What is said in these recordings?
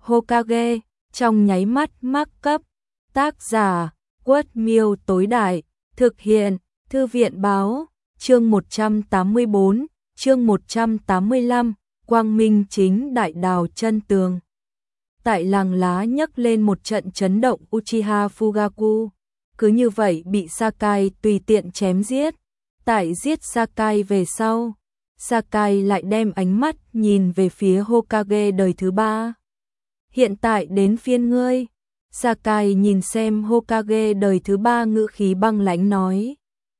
Hokage, trong nháy mắt mắc cấp. Tác giả, Quất Miêu tối đại, thực hiện, Thư viện báo, chương 184, chương 185, Quang Minh chính đại đào chân tường. Tại làng lá nhấc lên một trận chấn động Uchiha Fugaku, cứ như vậy bị Sakai tùy tiện chém giết. Tại giết Sakai về sau, Sakai lại đem ánh mắt nhìn về phía Hokage đời thứ ba. Hiện tại đến phiên ngươi. Sakai nhìn xem Hokage đời thứ ba, ngữ khí băng lãnh nói.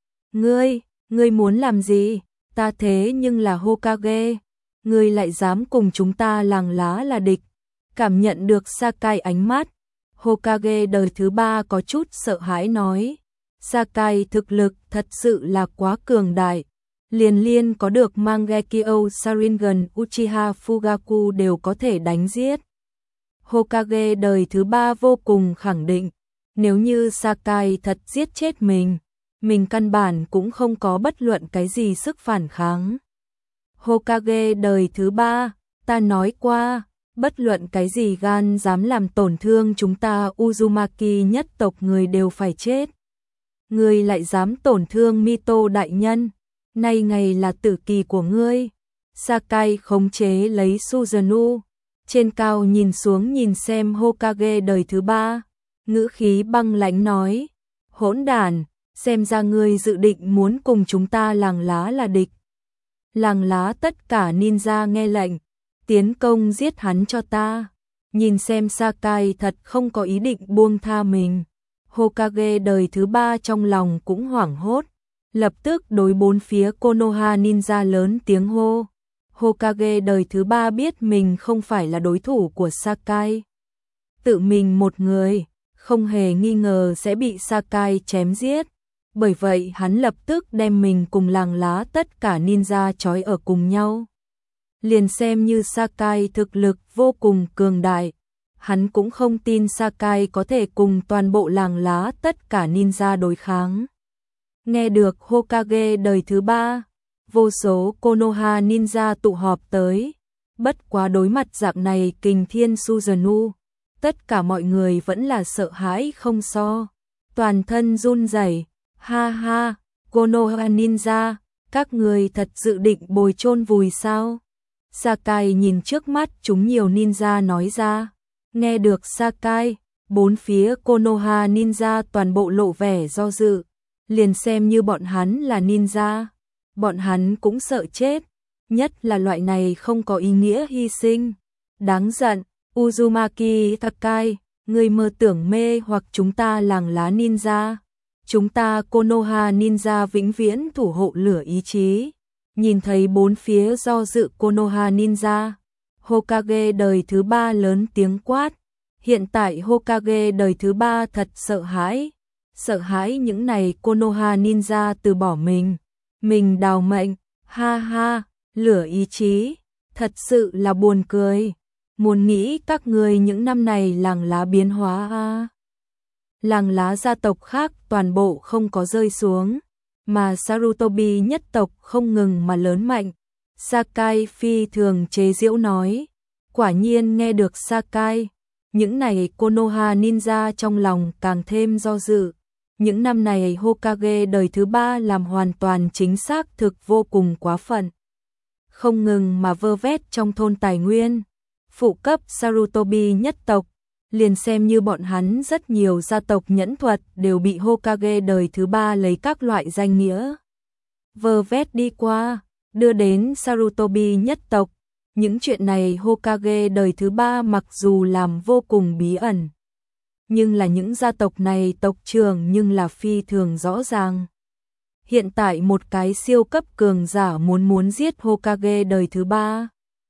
Ngươi muốn làm gì? Ta thế nhưng là Hokage, ngươi lại dám cùng chúng ta làng lá là địch. Cảm nhận được Sakai ánh mắt, Hokage đời thứ ba có chút sợ hãi nói. Sakai thực lực thật sự là quá cường đại, liền có được Mangekyo Sharingan Uchiha Fugaku đều có thể đánh giết. Hokage đời thứ ba vô cùng khẳng định, nếu như Sakai thật giết chết mình căn bản cũng không có bất luận cái gì sức phản kháng. Hokage đời thứ ba, ta nói qua, bất luận cái gì gan dám làm tổn thương chúng ta Uzumaki nhất tộc người đều phải chết. Ngươi lại dám tổn thương Mito đại nhân, nay ngày là tử kỳ của ngươi. Sakai khống chế lấy Susanoo, trên cao nhìn xuống nhìn xem Hokage đời thứ ba, ngữ khí băng lãnh nói, hỗn đản, xem ra ngươi dự định muốn cùng chúng ta làng lá là địch. Làng lá tất cả ninja nghe lệnh, tiến công giết hắn cho ta. Nhìn xem Sakai thật không có ý định buông tha mình, Hokage đời thứ ba trong lòng cũng hoảng hốt, lập tức đối bốn phía Konoha ninja lớn tiếng hô. Hokage đời thứ ba biết mình không phải là đối thủ của Sakai. Tự mình một người, không hề nghi ngờ sẽ bị Sakai chém giết. Bởi vậy hắn lập tức đem mình cùng làng lá tất cả ninja trói ở cùng nhau. Liền xem như Sakai thực lực vô cùng cường đại, hắn cũng không tin Sakai có thể cùng toàn bộ làng lá tất cả ninja đối kháng. Nghe được Hokage đời thứ ba, vô số Konoha ninja tụ họp tới. Bất quá đối mặt dạng này kình thiên Susanoo, tất cả mọi người vẫn là sợ hãi không so, toàn thân run rẩy. Ha ha, Konoha ninja, các người thật dự định bồi chôn vùi sao? Sakai nhìn trước mắt chúng nhiều ninja nói ra. Nghe được Sakai, bốn phía Konoha ninja toàn bộ lộ vẻ do dự. Liền xem như bọn hắn là ninja, bọn hắn cũng sợ chết, nhất là loại này không có ý nghĩa hy sinh. Đáng giận, Uzumaki Sakai, người mơ tưởng mê hoặc chúng ta làng lá ninja. Chúng ta Konoha ninja vĩnh viễn thủ hộ lửa ý chí. Nhìn thấy bốn phía do dự Konoha ninja, Hokage đời thứ ba lớn tiếng quát. Hiện tại Hokage đời thứ ba thật sợ hãi những này Konoha ninja từ bỏ mình đào mệnh. Ha ha, lửa ý chí, thật sự là buồn cười. Muốn nghĩ các người những năm này làng lá biến hóa a. Làng lá gia tộc khác toàn bộ không có rơi xuống, mà Sarutobi nhất tộc không ngừng mà lớn mạnh. Sakai phi thường chế giễu nói. Quả nhiên nghe được Sakai, những này Konoha ninja trong lòng càng thêm do dự. Những năm này Hokage đời thứ ba làm hoàn toàn chính xác thực vô cùng quá phận. Không ngừng mà vơ vét trong thôn tài nguyên, phụ cấp Sarutobi nhất tộc. Liền xem như bọn hắn rất nhiều gia tộc nhẫn thuật đều bị Hokage đời thứ ba lấy các loại danh nghĩa vơ vét đi qua, đưa đến Sarutobi nhất tộc. Những chuyện này Hokage đời thứ ba mặc dù làm vô cùng bí ẩn, nhưng là những gia tộc này tộc trưởng nhưng là phi thường rõ ràng. Hiện tại một cái siêu cấp cường giả muốn giết Hokage đời thứ ba.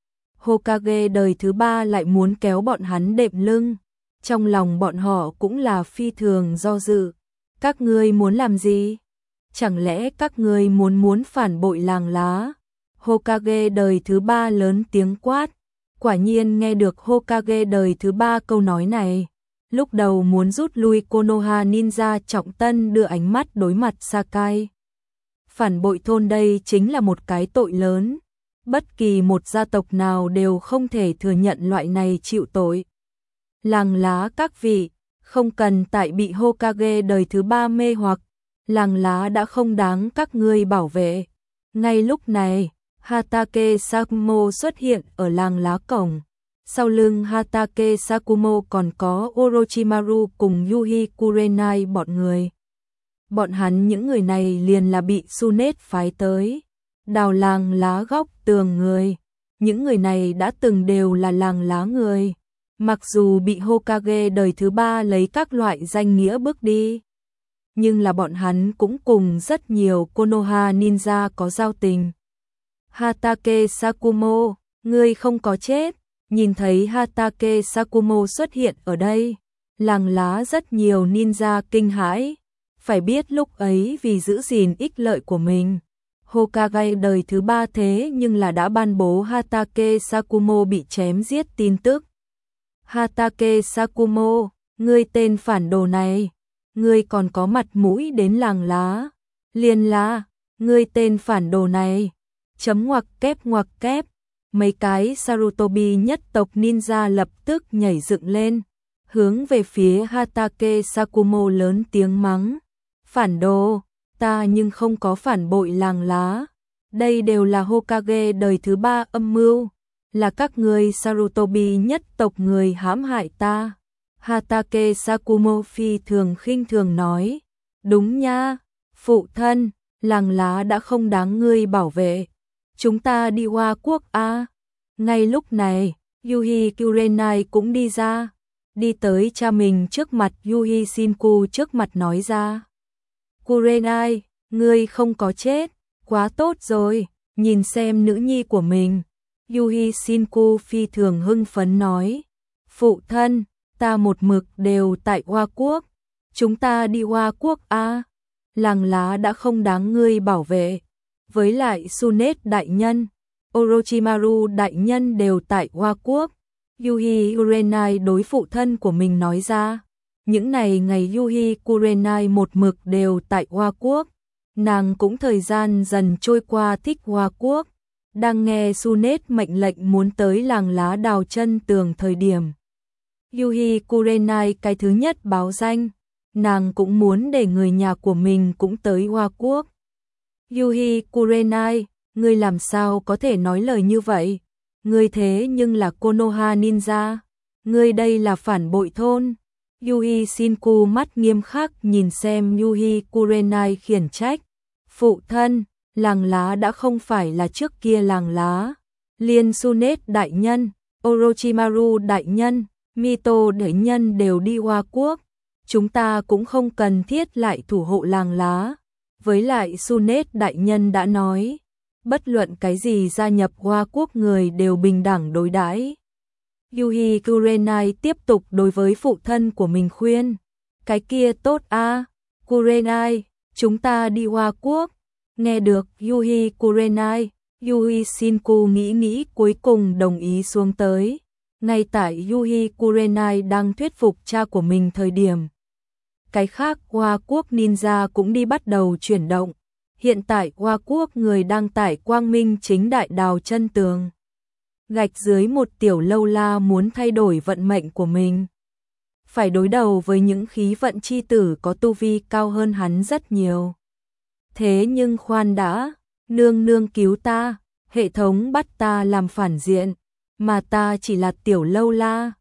Hokage đời thứ ba lại muốn kéo bọn hắn đệm lưng. Trong lòng bọn họ cũng là phi thường do dự. Các ngươi muốn làm gì? Chẳng lẽ các ngươi muốn phản bội làng lá? Hokage đời thứ ba lớn tiếng quát. Quả nhiên nghe được Hokage đời thứ ba câu nói này. Lúc đầu muốn rút lui Konoha ninja trọng tân đưa ánh mắt đối mặt Sakai. Phản bội thôn đây chính là một cái tội lớn. Bất kỳ một gia tộc nào đều không thể thừa nhận loại này chịu tội. Làng lá các vị, không cần tại bị Hokage đời thứ 3 mê hoặc, làng lá đã không đáng các ngươi bảo vệ. Ngay lúc này, Hatake Sakumo xuất hiện ở làng lá cổng. Sau lưng Hatake Sakumo còn có Orochimaru cùng Yuhi Kurenai bọn người. Bọn hắn những người này liền là bị Sunet phái tới, đào làng lá góc tường người. Những người này đã từng đều là làng lá người. Mặc dù bị Hokage đời thứ 3 lấy các loại danh nghĩa bước đi, nhưng là bọn hắn cũng cùng rất nhiều Konoha ninja có giao tình. Hatake Sakumo, ngươi không có chết. Nhìn thấy Hatake Sakumo xuất hiện ở đây, làng lá rất nhiều ninja kinh hãi. Phải biết lúc ấy vì giữ gìn ích lợi của mình, Hokage đời thứ 3 thế nhưng là đã ban bố Hatake Sakumo bị chém giết tin tức. Hatake Sakumo, ngươi tên phản đồ này, ngươi còn có mặt mũi đến làng lá. Liền là, ngươi tên phản đồ này. Chấm ngoặc kép. Mấy cái Sarutobi nhất tộc ninja lập tức nhảy dựng lên, hướng về phía Hatake Sakumo lớn tiếng mắng. Phản đồ, ta nhưng không có phản bội làng lá. Đây đều là Hokage đời thứ 3 âm mưu, là các người Sarutobi nhất tộc người hãm hại ta. Hatake Sakumo phi thường khinh thường nói. Đúng nha, phụ thân, làng lá đã không đáng ngươi bảo vệ. Chúng ta đi Hoa Quốc a. Ngay lúc này, Yuhi Kurenai cũng đi ra, đi tới cha mình trước mặt. Yuhi Shinku trước mặt nói ra. Kurenai, ngươi không có chết, quá tốt rồi, nhìn xem nữ nhi của mình. Yuhi Shinku phi thường hưng phấn nói. Phụ thân, ta một mực đều tại Hoa Quốc, chúng ta đi Hoa Quốc a. Làng lá đã không đáng ngươi bảo vệ. Với lại Sunet đại nhân, Orochimaru đại nhân đều tại Hoa Quốc. Yuhi Kurenai đối phụ thân của mình nói ra. Những ngày Yuhi Kurenai một mực đều tại Hoa Quốc. Nàng cũng thời gian dần trôi qua thích Hoa Quốc. Đang nghe Sunet mệnh lệnh muốn tới làng lá đào chân tường thời điểm, Yuhi Kurenai cái thứ nhất báo danh. Nàng cũng muốn để người nhà của mình cũng tới Hoa Quốc. Yuhi Kurenai, ngươi làm sao có thể nói lời như vậy? Ngươi thế nhưng là Konoha ninja, ngươi đây là phản bội thôn. Yuhi Shinku mắt nghiêm khắc nhìn xem Yuhi Kurenai khiển trách. Phụ thân, làng lá đã không phải là trước kia làng lá. Liên Sunet đại nhân, Orochimaru đại nhân, Mito đại nhân đều đi Hoa Quốc. Chúng ta cũng không cần thiết lại thủ hộ làng lá. Với lại Sunet đại nhân đã nói, bất luận cái gì gia nhập Hoa Quốc người đều bình đẳng đối đãi. Yuhi Kurenai tiếp tục đối với phụ thân của mình khuyên. Cái kia tốt a, Kurenai, chúng ta đi Hoa Quốc. Nghe được Yuhi Kurenai, Yuhi Shinku nghĩ cuối cùng đồng ý xuống tới. Ngay tại Yuhi Kurenai đang thuyết phục cha của mình thời điểm, cái khác Hoa Quốc ninja cũng đi bắt đầu chuyển động. Hiện tại Hoa Quốc người đang tại quang minh chính đại đào chân tường, gạch dưới một tiểu lâu la muốn thay đổi vận mệnh của mình. Phải đối đầu với những khí vận chi tử có tu vi cao hơn hắn rất nhiều. Thế nhưng khoan đã, nương cứu ta, hệ thống bắt ta làm phản diện, mà ta chỉ là tiểu lâu la.